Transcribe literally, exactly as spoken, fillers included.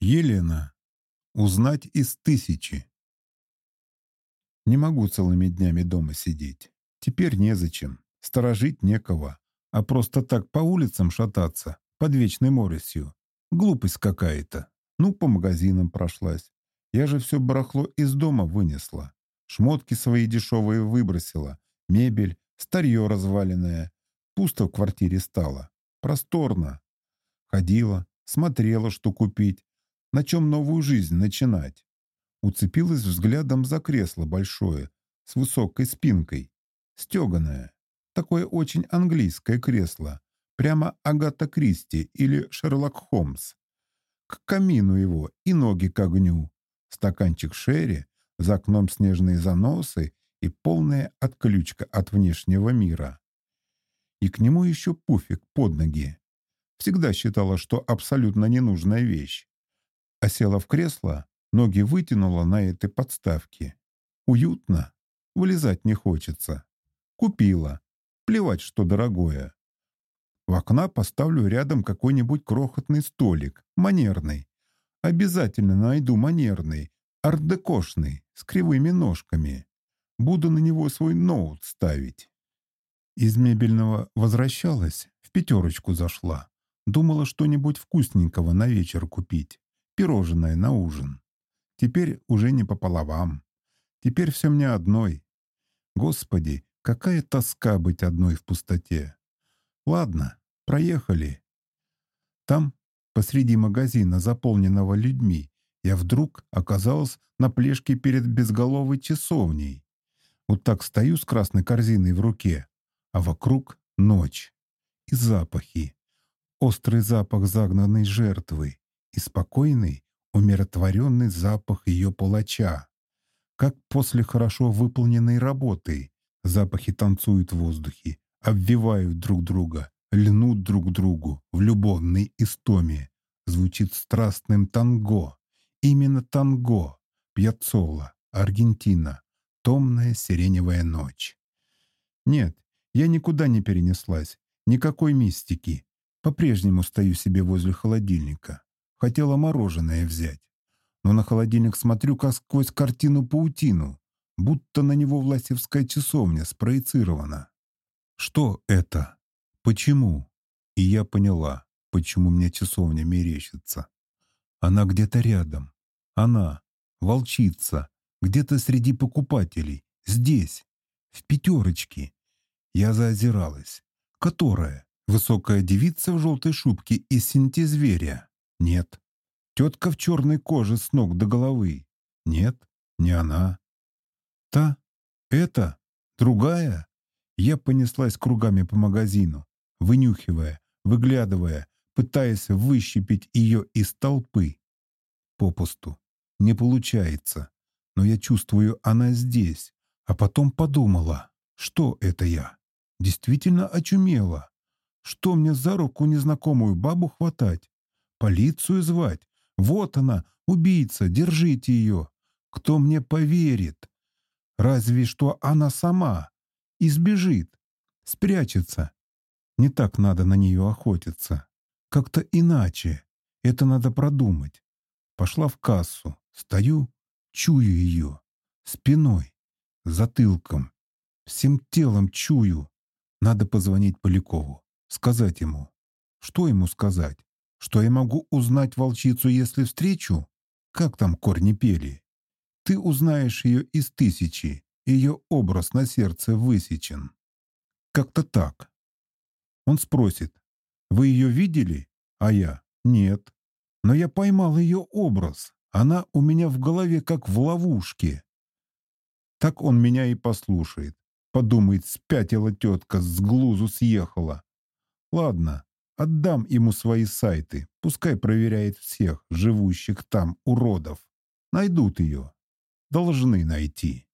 Елена. Узнать из тысячи. Не могу целыми днями дома сидеть. Теперь незачем. Сторожить некого. А просто так по улицам шататься, под вечной моросью. Глупость какая-то. Ну, по магазинам прошлась. Я же все барахло из дома вынесла. Шмотки свои дешевые выбросила. Мебель, старье разваленное. Пусто в квартире стало. Просторно. Ходила, смотрела, что купить. На чем новую жизнь начинать. Уцепилась взглядом за кресло большое, с высокой спинкой. Стеганое. Такое очень английское кресло. Прямо Агата Кристи или Шерлок Холмс. К камину его и ноги к огню. Стаканчик шерри, за окном снежные заносы и полная отключка от внешнего мира. И к нему еще пуфик под ноги. Всегда считала, что абсолютно ненужная вещь. А села в кресло, ноги вытянула на этой подставке. Уютно. Вылезать не хочется. Купила. Плевать, что дорогое. В окна поставлю рядом какой-нибудь крохотный столик, манерный. Обязательно найду манерный, ар-декошный, с кривыми ножками. Буду на него свой ноут ставить. Из мебельного возвращалась, в пятерочку зашла. Думала что-нибудь вкусненького на вечер купить. Пирожное на ужин. Теперь уже не по головам. Теперь все мне одной. Господи, какая тоска быть одной в пустоте. Ладно, проехали. Там, посреди магазина, заполненного людьми, я вдруг оказалась на плешке перед безголовой часовней. Вот так стою с красной корзиной в руке, а вокруг ночь и запахи. Острый запах загнанной жертвы и спокойный, умиротворенный запах ее палача. Как после хорошо выполненной работы. Запахи танцуют в воздухе, обвивают друг друга, льнут друг к другу в любовной истоме. Звучит страстным танго. Именно танго. Пьяццола, Аргентина. Томная сиреневая ночь. Нет, я никуда не перенеслась. Никакой мистики. По-прежнему стою себе возле холодильника. Хотела мороженое взять. Но на холодильник смотрю, как сквозь картину-паутину. Будто на него власевская часовня спроецирована. Что это? Почему? И я поняла, почему мне часовня мерещится. Она где-то рядом. Она, волчица, где-то среди покупателей. Здесь, в пятерочке. Я заозиралась. Которая? Высокая девица в желтой шубке из синтезверя? Нет. Тетка в черной коже с ног до головы? Нет, не она. Та? Это? Другая? Я понеслась кругами по магазину, вынюхивая, выглядывая, пытаясь выщипить ее из толпы. Попусту. Не получается. Но я чувствую, она здесь. А потом подумала, что это я? Действительно очумела. Что мне за руку незнакомую бабу хватать? Полицию звать? Вот она, убийца, держите ее. Кто мне поверит? Разве что она сама. Избежит. Спрячется. Не так надо на нее охотиться. Как-то иначе. Это надо продумать. Пошла в кассу. Стою, чую ее. Спиной, затылком, всем телом чую. Надо позвонить Полякову. Сказать ему. Что ему сказать? Что я могу узнать волчицу, если встречу? Как там корни пели? Ты узнаешь ее из тысячи. Ее образ на сердце высечен. Как-то так. Он спросит. Вы ее видели? А я. Нет. Но я поймал ее образ. Она у меня в голове, как в ловушке. Так он меня и послушает. Подумает, спятила тетка, с глузу съехала. Ладно, отдам ему свои сайты. Пускай проверяет всех живущих там уродов. Найдут ее. Должны найти.